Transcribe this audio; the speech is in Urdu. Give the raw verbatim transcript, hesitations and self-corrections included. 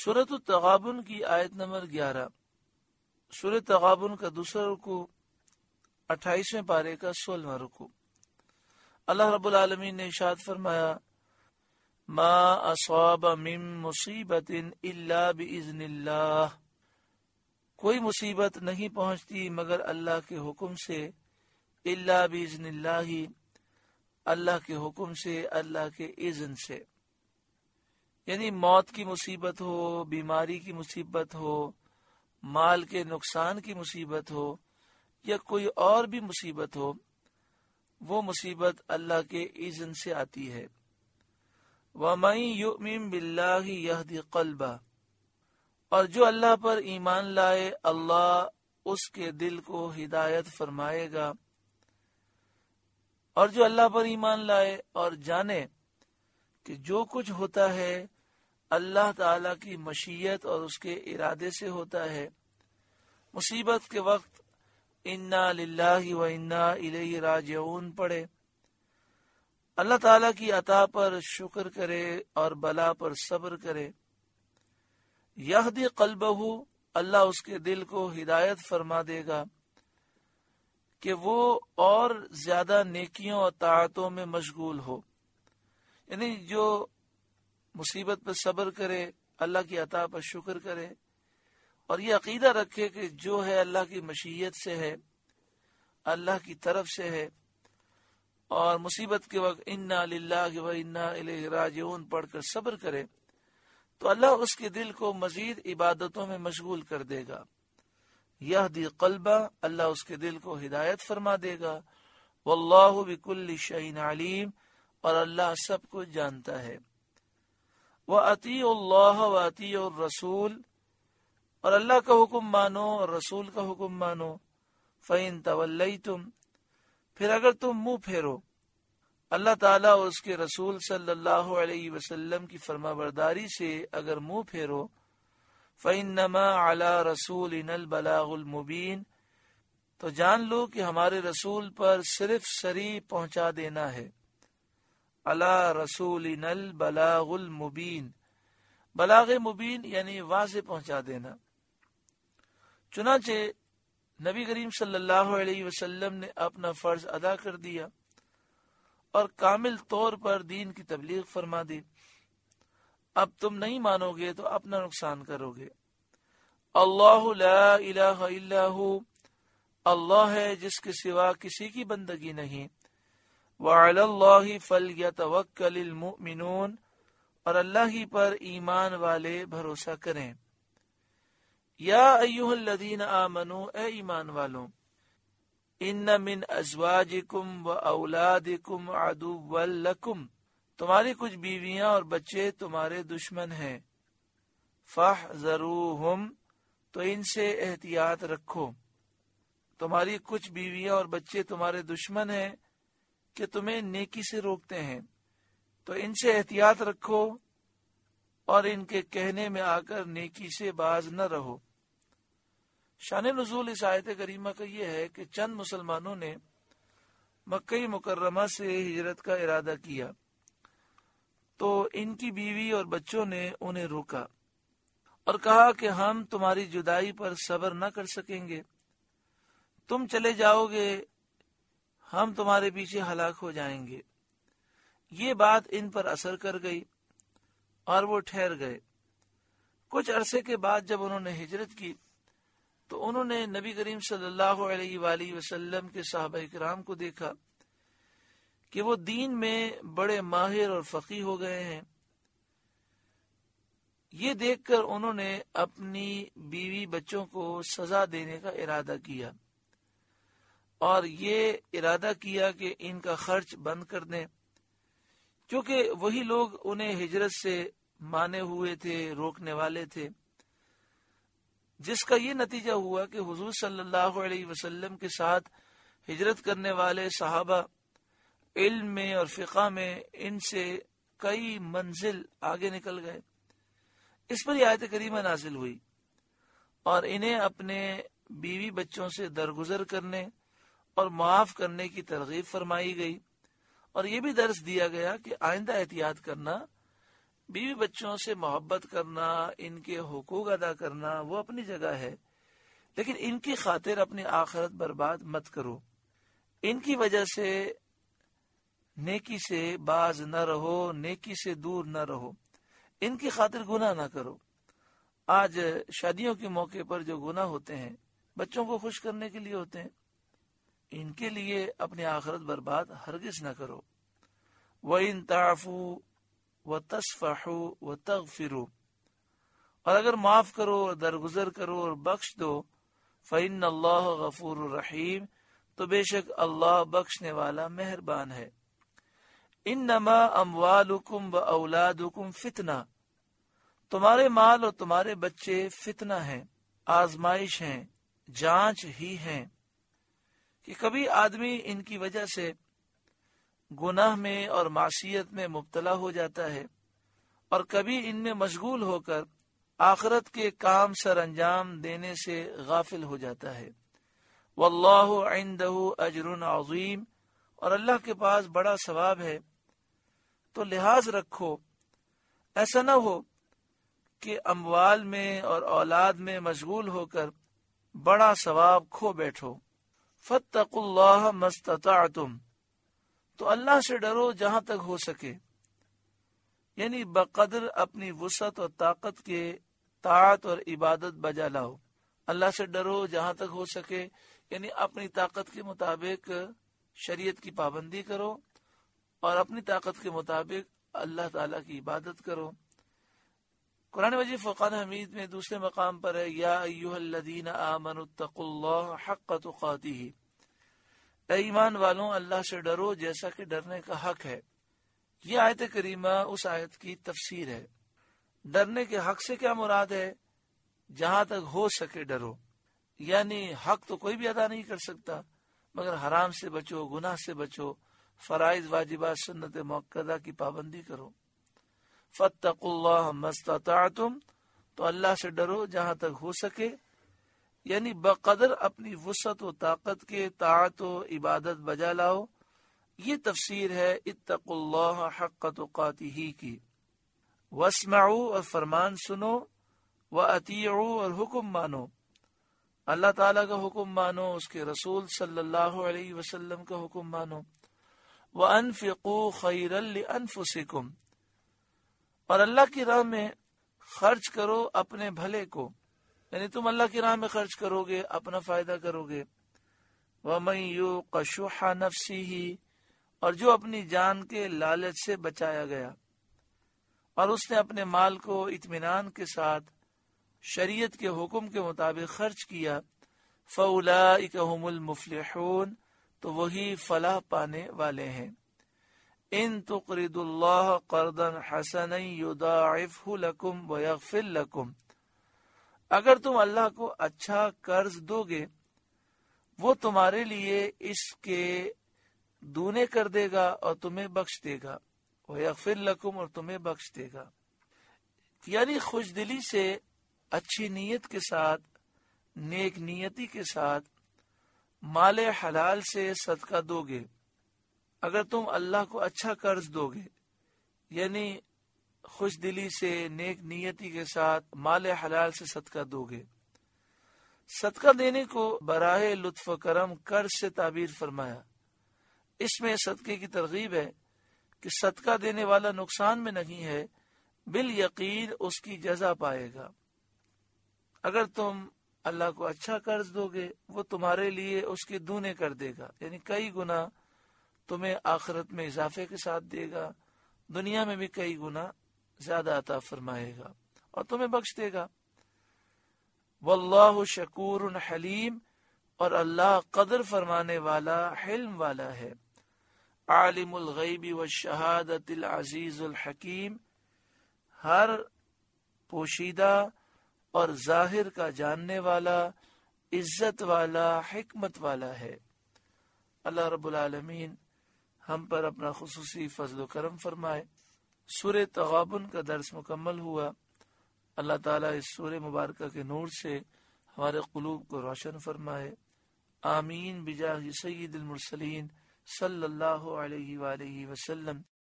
سورۃ التغابن کی آیت نمبر گیارہ. سورۃ تغابن کا دوسرا رکوع اٹھائیسویں پارے کا سولہواں رکوع. اللہ رب العالمین نے ارشاد فرمایا ما اصاب من مصیبت الا باذن اللہ، کوئی مصیبت نہیں پہنچتی مگر اللہ کے حکم سے، الا باذن اللہ، اللہ کے حکم سے، اللہ کے اذن سے. یعنی موت کی مصیبت ہو، بیماری کی مصیبت ہو، مال کے نقصان کی مصیبت ہو، یا کوئی اور بھی مصیبت ہو، وہ مصیبت اللہ کے اذن سے آتی ہے. وَمَن يُؤْمِن بِاللَّهِ يَهْدِ قَلْبَهُ، اور جو اللہ پر ایمان لائے اللہ اس کے دل کو ہدایت فرمائے گا. اور جو اللہ پر ایمان لائے اور جانے کہ جو کچھ ہوتا ہے اللہ تعالی کی مشیت اور اس کے ارادے سے ہوتا ہے، مصیبت کے وقت انا للہ و انا الیہ راجعون پڑھے، اللہ تعالی کی عطا پر شکر کرے اور بلا پر صبر کرے. یہدی قلبہ، اللہ اس کے دل کو ہدایت فرما دے گا کہ وہ اور زیادہ نیکیوں اور طاعتوں میں مشغول ہو. یعنی جو مصیبت پر صبر کرے، اللہ کی عطا پر شکر کرے اور یہ عقیدہ رکھے کہ جو ہے اللہ کی مشیت سے ہے، اللہ کی طرف سے ہے، اور مصیبت کے وقت انا للہ و انا الیہ راجعون پڑھ کر صبر کرے، تو اللہ اس کے دل کو مزید عبادتوں میں مشغول کر دے گا. یہدی قلبہ، اللہ اس کے دل کو ہدایت فرما دے گا. واللہ بکل شیء علیم، اور اللہ سب کچھ جانتا ہے. وَأَطِیعُوا اللَّهَ وَأَطِیعُوا الرَّسُولَ، اور اللہ کا حکم مانو اور رسول کا حکم مانو. فَإِن تَوَلَّیْتُمْ، پھر اگر تم منہ پھیرو اللہ تعالیٰ اور اس کے رسول صلی اللہ علیہ وسلم کی فرما برداری سے اگر منہ پھیرو، فَإِنَّمَا عَلَى رَسُولِنَا الْبَلَاغُ الْمُبِينُ، تو جان لو کہ ہمارے رسول پر صرف سری پہنچا دینا ہے. عَلَى رَسُولِنَا الْبَلَاغُ الْمُبِينُ، بلاغ مبین یعنی واضح پہنچا دینا. چنانچہ نبی کریم صلی اللہ علیہ وسلم نے اپنا فرض ادا کر دیا اور کامل طور پر دین کی تبلیغ فرما دی. اب تم نہیں مانو گے تو اپنا نقصان کرو گے. اللہ لا الہ الا ہو، اللہ ہے جس کے سوا کسی کی بندگی نہیں. وعلی اللہ فلیتوکل المؤمنون، اور اللہ ہی پر ایمان والے بھروسہ کریں. یا ایھا الذین آمنوا، اے ایمان والوں، ان من ازواجکم و اولادکم عدوا لکم، تمہاری کچھ بیویاں اور بچے تمہارے دشمن ہیں. فاحذروہم، تو ان سے احتیاط رکھو. تمہاری کچھ بیویاں اور بچے تمہارے دشمن ہیں کہ تمہیں نیکی سے روکتے ہیں، تو ان سے احتیاط رکھو اور ان کے کہنے میں آ کر نیکی سے باز نہ رہو. شان نزول اس آیت کریمہ کا یہ ہے کہ چند مسلمانوں نے مکہ مکرمہ سے ہجرت کا ارادہ کیا تو ان کی بیوی اور بچوں نے انہیں روکا اور کہا کہ ہم تمہاری جدائی پر صبر نہ کر سکیں گے، تم چلے جاؤ گے، ہم تمہارے پیچھے ہلاک ہو جائیں گے. یہ بات ان پر اثر کر گئی اور وہ ٹھہر گئے. کچھ عرصے کے بعد جب انہوں نے ہجرت کی تو انہوں نے نبی کریم صلی اللہ علیہ وآلہ وسلم کے صحابہ کرام کو دیکھا کہ وہ دین میں بڑے ماہر اور فقیہ ہو گئے ہیں. یہ دیکھ کر انہوں نے اپنی بیوی بچوں کو سزا دینے کا ارادہ کیا اور یہ ارادہ کیا کہ ان کا خرچ بند کر دیں، کیونکہ وہی لوگ انہیں ہجرت سے مانے ہوئے تھے، روکنے والے تھے. جس کا یہ نتیجہ ہوا کہ حضور صلی اللہ علیہ وسلم کے ساتھ ہجرت کرنے والے صحابہ علم میں اور فقہ میں ان سے کئی منزل آگے نکل گئے. اس پر یہ آیت کریمہ نازل ہوئی اور انہیں اپنے بیوی بچوں سے درگزر کرنے اور معاف کرنے کی ترغیب فرمائی گئی، اور یہ بھی درس دیا گیا کہ آئندہ احتیاط کرنا بیوی بچوں سے محبت کرنا، ان کے حقوق ادا کرنا وہ اپنی جگہ ہے، لیکن ان کی خاطر اپنی آخرت برباد مت کرو، ان کی وجہ سے نیکی سے باز نہ رہو، نیکی سے دور نہ رہو، ان کی خاطر گناہ نہ کرو۔ آج شادیوں کے موقع پر جو گناہ ہوتے ہیں بچوں کو خوش کرنے کے لیے ہوتے ہیں، ان کے لیے اپنی آخرت برباد ہرگز نہ کرو۔ وَإِن تَعْفُوا وَتَصْفَحُوا وَتَغْفِرُوا، اور اگر معاف کرو اور درگزر کرو اور بخش دو، فَإِنَّ اللَّهَ غَفُورٌ رَحِيمٌ، تو بے شک اللہ بخشنے والا مہربان ہے۔ انما اموالکم و اولادکم فتنہ، تمہارے مال اور تمہارے بچے فتنہ ہیں، آزمائش ہیں، جانچ ہی ہیں، کہ کبھی آدمی ان کی وجہ سے گناہ میں اور معصیت میں مبتلا ہو جاتا ہے، اور کبھی ان میں مشغول ہو کر آخرت کے کام سر انجام دینے سے غافل ہو جاتا ہے۔ واللہ عندہ اجر عظیم، اور اللہ کے پاس بڑا ثواب ہے۔ تو لحاظ رکھو، ایسا نہ ہو کہ اموال میں اور اولاد میں مشغول ہو کر بڑا ثواب کھو بیٹھو۔ فاتقوا اللہ ما استطعتم، تو اللہ سے ڈرو جہاں تک ہو سکے، یعنی بقدر اپنی وسعت اور طاقت کے طاعت اور عبادت بجا لاؤ۔ اللہ سے ڈرو جہاں تک ہو سکے، یعنی اپنی طاقت کے مطابق شریعت کی پابندی کرو اور اپنی طاقت کے مطابق اللہ تعالیٰ کی عبادت کرو۔ قرآن مجید فرقان حمید میں دوسرے مقام پر ہے، یا ایھا الذین آمنوا اتقوا اللہ حق تقاتہ، اے ایمان والوں اللہ سے ڈرو جیسا کہ ڈرنے کا حق ہے۔ یہ آیت کریمہ اس آیت کی تفسیر ہے۔ ڈرنے کے حق سے کیا مراد ہے؟ جہاں تک ہو سکے ڈرو، یعنی حق تو کوئی بھی ادا نہیں کر سکتا، مگر حرام سے بچو، گناہ سے بچو، فرائض واجبات سنت موقدہ کی پابندی کرو۔ فاتقوا اللہ ما استطعتم، تو اللہ سے ڈرو جہاں تک ہو سکے، یعنی بقدر اپنی وسعت و طاقت کے طاعت و عبادت بجا لاؤ۔ یہ تفسیر ہے اتقوا اللہ حق تقاتہ کی۔ واسمعوا، اور فرمان سنو، واطیعوا، اور حکم مانو، اللہ تعالیٰ کا حکم مانو، اس کے رسول صلی اللہ علیہ وسلم کا حکم مانو۔ وانفقوا خیرا لانفسکم، اور اللہ کی راہ میں خرچ کرو اپنے بھلے کو، یعنی تم اللہ کی راہ میں خرچ کرو گے اپنا فائدہ کرو گے۔ وَمَن یُوقَ شُحَّ نَفْسِهِ، اور جو اپنی جان کے لالچ سے بچایا گیا اور اس نے اپنے مال کو اطمینان کے ساتھ شریعت کے حکم کے مطابق خرچ کیا، فَأُولَئِكَ هُمُ الْمُفْلِحُونَ، تو وہی فلاح پانے والے ہیں۔ ان تقرضوا اللہ قرضا حسنا یضاعفہ لکم ویغفر لکم، اگر تم اللہ کو اچھا قرض دو گے وہ تمہارے لیے اس کے دونے کر دے گا اور تمہیں بخش دے گا، ویغفر لکم، اور تمہیں بخش دے گا۔ یعنی خوش دلی سے، اچھی نیت کے ساتھ، نیک نیتی کے ساتھ مال حلال سے صدقہ دو گے۔ اگر تم اللہ کو اچھا قرض دو گے، یعنی خوش دلی سے، نیک نیتی کے ساتھ مال حلال سے صدقہ دو گے۔ صدقہ دینے کو براہ لطف و کرم قرض سے تعبیر فرمایا۔ اس میں صدقے کی ترغیب ہے کہ صدقہ دینے والا نقصان میں نہیں ہے، بالیقین اس کی جزا پائے گا۔ اگر تم اللہ کو اچھا قرض دو گے وہ تمہارے لیے اس کے دونے کر دے گا، یعنی کئی گنا تمہیں آخرت میں اضافے کے ساتھ دے گا، دنیا میں بھی کئی گنا زیادہ عطا فرمائے گا اور تمہیں بخش دے گا۔ واللہ شکور حلیم، اور اللہ قدر فرمانے والا، حلم والا ہے۔ عالم الغیب والشہادۃ العزیز الحکیم، ہر پوشیدہ اور ظاہر کا جاننے والا، عزت والا، حکمت والا ہے۔ اللہ رب العالمین ہم پر اپنا خصوصی فضل و کرم فرمائے۔ سورہ تغابن کا درس مکمل ہوا۔ اللہ تعالیٰ اس سورہ مبارکہ کے نور سے ہمارے قلوب کو روشن فرمائے۔ آمین بجاہ سید المرسلین صلی اللہ علیہ وآلہ وسلم۔